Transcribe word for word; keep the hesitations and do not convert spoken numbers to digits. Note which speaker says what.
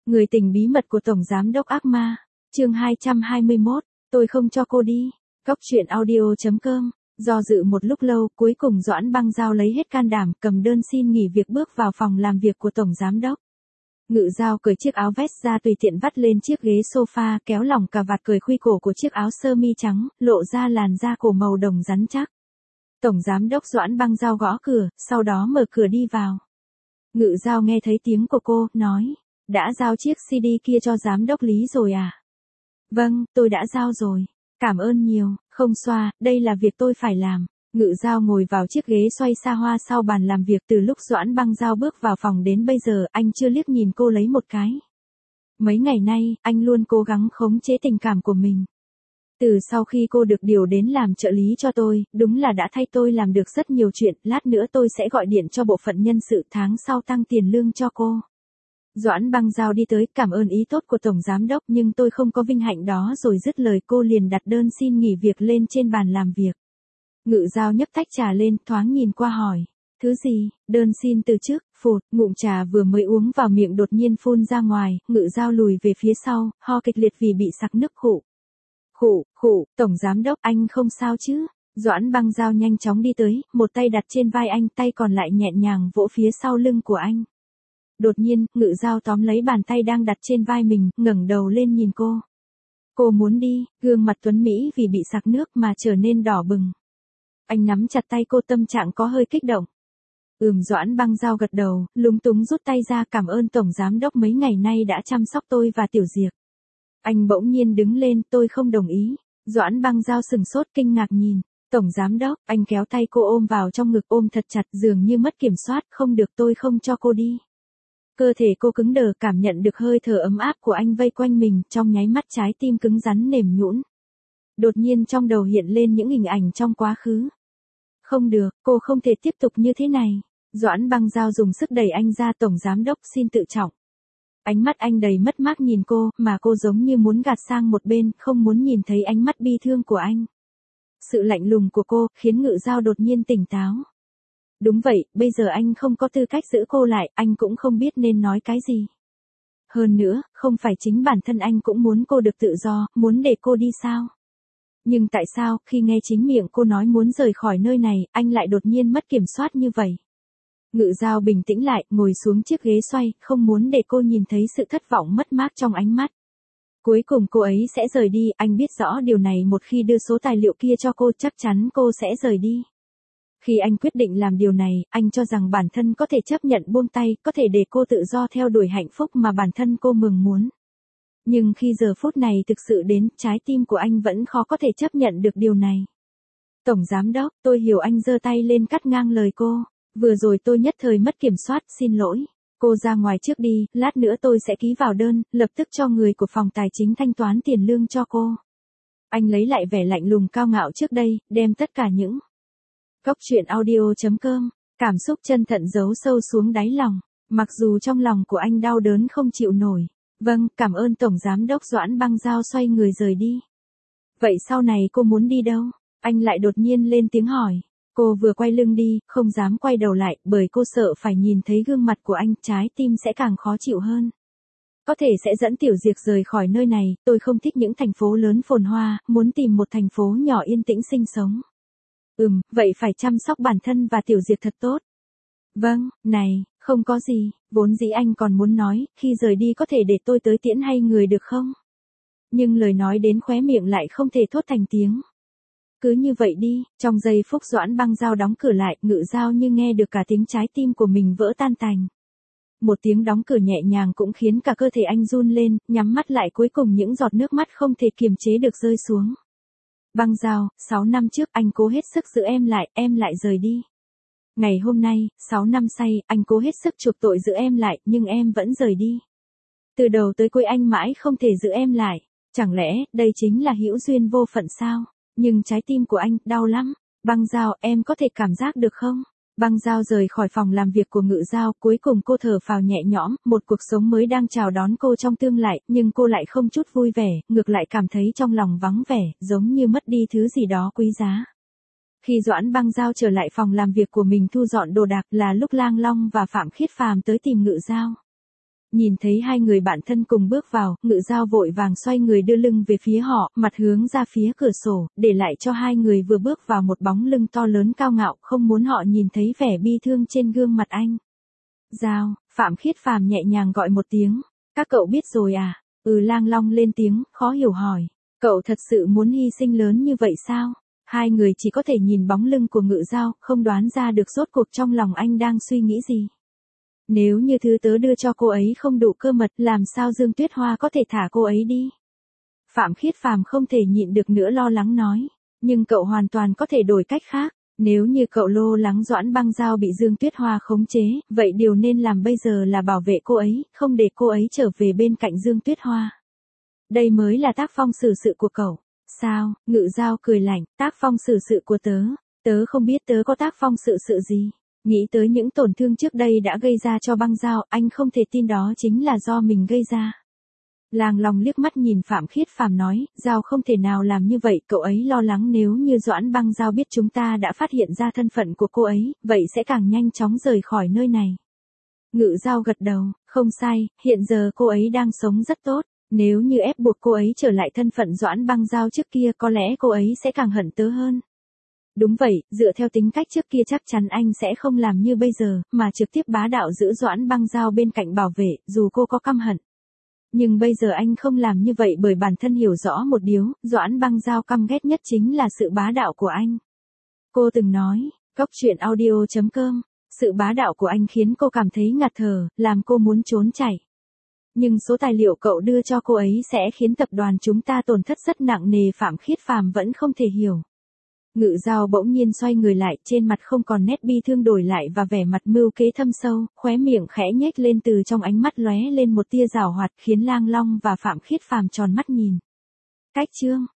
Speaker 1: Người tình bí mật của Tổng Giám đốc ác ma, chương hai trăm hai mươi mốt, tôi không cho cô đi. Cóc truyện audio chấm com, do dự một lúc lâu, cuối cùng Doãn Băng Giao lấy hết can đảm, cầm đơn xin nghỉ việc bước vào phòng làm việc của Tổng Giám đốc. Ngự Giao cởi chiếc áo vest ra tùy tiện vắt lên chiếc ghế sofa, kéo lỏng cà vạt cởi khuy cổ của chiếc áo sơ mi trắng, lộ ra làn da cổ màu đồng rắn chắc. Tổng Giám đốc Doãn Băng Giao gõ cửa, sau đó mở cửa đi vào. Ngự Giao nghe thấy tiếng của cô, nói, đã giao chiếc xê đê kia cho Giám đốc Lý rồi à? Vâng, tôi đã giao rồi. Cảm ơn nhiều, không xoa, đây là việc tôi phải làm. Ngự Giao ngồi vào chiếc ghế xoay xa hoa sau bàn làm việc. Từ lúc Doãn Băng Giao bước vào phòng đến bây giờ, anh chưa liếc nhìn cô lấy một cái. Mấy ngày nay, anh luôn cố gắng khống chế tình cảm của mình. Từ sau khi cô được điều đến làm trợ lý cho tôi, đúng là đã thay tôi làm được rất nhiều chuyện. Lát nữa tôi sẽ gọi điện cho bộ phận nhân sự, tháng sau tăng tiền lương cho cô. Doãn Băng Giao đi tới, cảm ơn ý tốt của Tổng Giám đốc, nhưng tôi không có vinh hạnh đó, rồi dứt lời cô liền đặt đơn xin nghỉ việc lên trên bàn làm việc. Ngự Giao nhấc tách trà lên, thoáng nhìn qua hỏi, thứ gì? Đơn xin từ chức. Phụt, ngụm trà vừa mới uống vào miệng đột nhiên phun ra ngoài. Ngự Giao lùi về phía sau, ho kịch liệt vì bị sặc nước khụ. Khụ, khụ, Tổng Giám đốc, anh không sao chứ? Doãn Băng Giao nhanh chóng đi tới, một tay đặt trên vai anh, tay còn lại nhẹ nhàng vỗ phía sau lưng của anh. Đột nhiên, Ngự Giao tóm lấy bàn tay đang đặt trên vai mình, ngẩng đầu lên nhìn cô. Cô muốn đi, gương mặt tuấn Mỹ vì bị sặc nước mà trở nên đỏ bừng. Anh nắm chặt tay cô, tâm trạng có hơi kích động. Ừm, Doãn Băng Giao gật đầu, lúng túng rút tay ra, cảm ơn Tổng Giám đốc mấy ngày nay đã chăm sóc tôi và Tiểu Diệp. Anh bỗng nhiên đứng lên, tôi không đồng ý. Doãn Băng Giao sừng sốt kinh ngạc nhìn. Tổng Giám đốc, anh kéo tay cô ôm vào trong ngực, ôm thật chặt, dường như mất kiểm soát, không được, tôi không cho cô đi. Cơ thể cô cứng đờ, cảm nhận được hơi thở ấm áp của anh vây quanh mình, trong nháy mắt trái tim cứng rắn mềm nhũn. Đột nhiên trong đầu hiện lên những hình ảnh trong quá khứ. Không được, cô không thể tiếp tục như thế này. Doãn Băng Giao dùng sức đẩy anh ra. Tổng Giám đốc xin tự trọng. Ánh mắt anh đầy mất mát nhìn cô, mà cô giống như muốn gạt sang một bên, không muốn nhìn thấy ánh mắt bi thương của anh. Sự lạnh lùng của cô, khiến Ngự Giao đột nhiên tỉnh táo. Đúng vậy, bây giờ anh không có tư cách giữ cô lại, anh cũng không biết nên nói cái gì. Hơn nữa, không phải chính bản thân anh cũng muốn cô được tự do, muốn để cô đi sao? Nhưng tại sao, khi nghe chính miệng cô nói muốn rời khỏi nơi này, anh lại đột nhiên mất kiểm soát như vậy? Ngự Giao bình tĩnh lại, ngồi xuống chiếc ghế xoay, không muốn để cô nhìn thấy sự thất vọng mất mát trong ánh mắt. Cuối cùng cô ấy sẽ rời đi, anh biết rõ điều này, một khi đưa số tài liệu kia cho cô chắc chắn cô sẽ rời đi. Khi anh quyết định làm điều này, anh cho rằng bản thân có thể chấp nhận buông tay, có thể để cô tự do theo đuổi hạnh phúc mà bản thân cô mừng muốn. Nhưng khi giờ phút này thực sự đến, trái tim của anh vẫn khó có thể chấp nhận được điều này. Tổng Giám đốc, tôi hiểu. Anh giơ tay lên cắt ngang lời cô. Vừa rồi tôi nhất thời mất kiểm soát, xin lỗi. Cô ra ngoài trước đi, lát nữa tôi sẽ ký vào đơn, lập tức cho người của phòng tài chính thanh toán tiền lương cho cô. Anh lấy lại vẻ lạnh lùng cao ngạo trước đây, đem tất cả những Cóc truyện audio chấm com, cảm xúc chân thận giấu sâu xuống đáy lòng, mặc dù trong lòng của anh đau đớn không chịu nổi. Vâng, cảm ơn Tổng Giám đốc. Doãn Băng Giao xoay người rời đi. Vậy sau này cô muốn đi đâu? Anh lại đột nhiên lên tiếng hỏi. Cô vừa quay lưng đi, không dám quay đầu lại, bởi cô sợ phải nhìn thấy gương mặt của anh, trái tim sẽ càng khó chịu hơn. Có thể sẽ dẫn Tiểu Diệp rời khỏi nơi này, tôi không thích những thành phố lớn phồn hoa, muốn tìm một thành phố nhỏ yên tĩnh sinh sống. Ừm, vậy phải chăm sóc bản thân và Tiểu Diệp thật tốt. Vâng, này, không có gì, vốn dĩ anh còn muốn nói, khi rời đi có thể để tôi tới tiễn hay người được không? Nhưng lời nói đến khóe miệng lại không thể thốt thành tiếng. Cứ như vậy đi. Trong giây phút Doãn Băng Giao đóng cửa lại, Ngự Giao như nghe được cả tiếng trái tim của mình vỡ tan tành. Một tiếng đóng cửa nhẹ nhàng cũng khiến cả cơ thể anh run lên, nhắm mắt lại, cuối cùng những giọt nước mắt không thể kiềm chế được rơi xuống. Băng Giao, sáu năm trước anh cố hết sức giữ em lại, em lại rời đi. Ngày hôm nay, sáu năm say, anh cố hết sức chuộc tội giữ em lại, nhưng em vẫn rời đi. Từ đầu tới cuối anh mãi không thể giữ em lại. Chẳng lẽ, đây chính là hữu duyên vô phận sao? Nhưng trái tim của anh, đau lắm. Băng Giao, em có thể cảm giác được không? Băng Giao rời khỏi phòng làm việc của Ngự Giao, cuối cùng cô thở phào nhẹ nhõm, một cuộc sống mới đang chào đón cô trong tương lai, nhưng cô lại không chút vui vẻ, ngược lại cảm thấy trong lòng vắng vẻ, giống như mất đi thứ gì đó quý giá. Khi Doãn Băng Giao trở lại phòng làm việc của mình thu dọn đồ đạc, là lúc Lang Long và Phạm Khiết Phàm tới tìm Ngự Giao. Nhìn thấy hai người bạn thân cùng bước vào, Ngự Giao vội vàng xoay người đưa lưng về phía họ, mặt hướng ra phía cửa sổ, để lại cho hai người vừa bước vào một bóng lưng to lớn cao ngạo, không muốn họ nhìn thấy vẻ bi thương trên gương mặt anh. Giao, Phạm Khiết Phàm nhẹ nhàng gọi một tiếng. Các cậu biết rồi à? Ừ, Lang Long lên tiếng, khó hiểu hỏi. Cậu thật sự muốn hy sinh lớn như vậy sao? Hai người chỉ có thể nhìn bóng lưng của Ngự Giao, không đoán ra được rốt cuộc trong lòng anh đang suy nghĩ gì. Nếu như thứ tớ đưa cho cô ấy không đủ cơ mật, làm sao Dương Tuyết Hoa có thể thả cô ấy đi? Phạm Khiết Phàm không thể nhịn được nữa lo lắng nói. Nhưng cậu hoàn toàn có thể đổi cách khác. Nếu như cậu lo lắng Doãn Băng Giao bị Dương Tuyết Hoa khống chế, vậy điều nên làm bây giờ là bảo vệ cô ấy, không để cô ấy trở về bên cạnh Dương Tuyết Hoa. Đây mới là tác phong xử sự của cậu. Sao? Ngự Giao cười lạnh, tác phong xử sự của tớ. Tớ không biết tớ có tác phong xử sự gì. Nghĩ tới những tổn thương trước đây đã gây ra cho Băng Giao, anh không thể tin đó chính là do mình gây ra. Lang Long liếc mắt nhìn Phạm Khiết Phàm nói, Giao không thể nào làm như vậy, cậu ấy lo lắng nếu như Doãn Băng Giao biết chúng ta đã phát hiện ra thân phận của cô ấy, vậy sẽ càng nhanh chóng rời khỏi nơi này. Ngự Giao gật đầu, không sai, hiện giờ cô ấy đang sống rất tốt, nếu như ép buộc cô ấy trở lại thân phận Doãn Băng Giao trước kia có lẽ cô ấy sẽ càng hận tớ hơn. Đúng vậy, dựa theo tính cách trước kia chắc chắn anh sẽ không làm như bây giờ, mà trực tiếp bá đạo giữ Doãn Băng Giao bên cạnh bảo vệ, dù cô có căm hận. Nhưng bây giờ anh không làm như vậy bởi bản thân hiểu rõ một điều, Doãn Băng Giao căm ghét nhất chính là sự bá đạo của anh. Cô từng nói, cốc truyện audio chấm com, sự bá đạo của anh khiến cô cảm thấy ngạt thở, làm cô muốn trốn chạy. Nhưng số tài liệu cậu đưa cho cô ấy sẽ khiến tập đoàn chúng ta tổn thất rất nặng nề. Phạm Khiết Phàm vẫn không thể hiểu. Ngự Giao bỗng nhiên xoay người lại, trên mặt không còn nét bi thương đổi lại và vẻ mặt mưu kế thâm sâu, khóe miệng khẽ nhếch lên, từ trong ánh mắt lóe lên một tia giảo hoạt khiến Lang Long và Phạm Khiết Phàm tròn mắt nhìn. Cách chương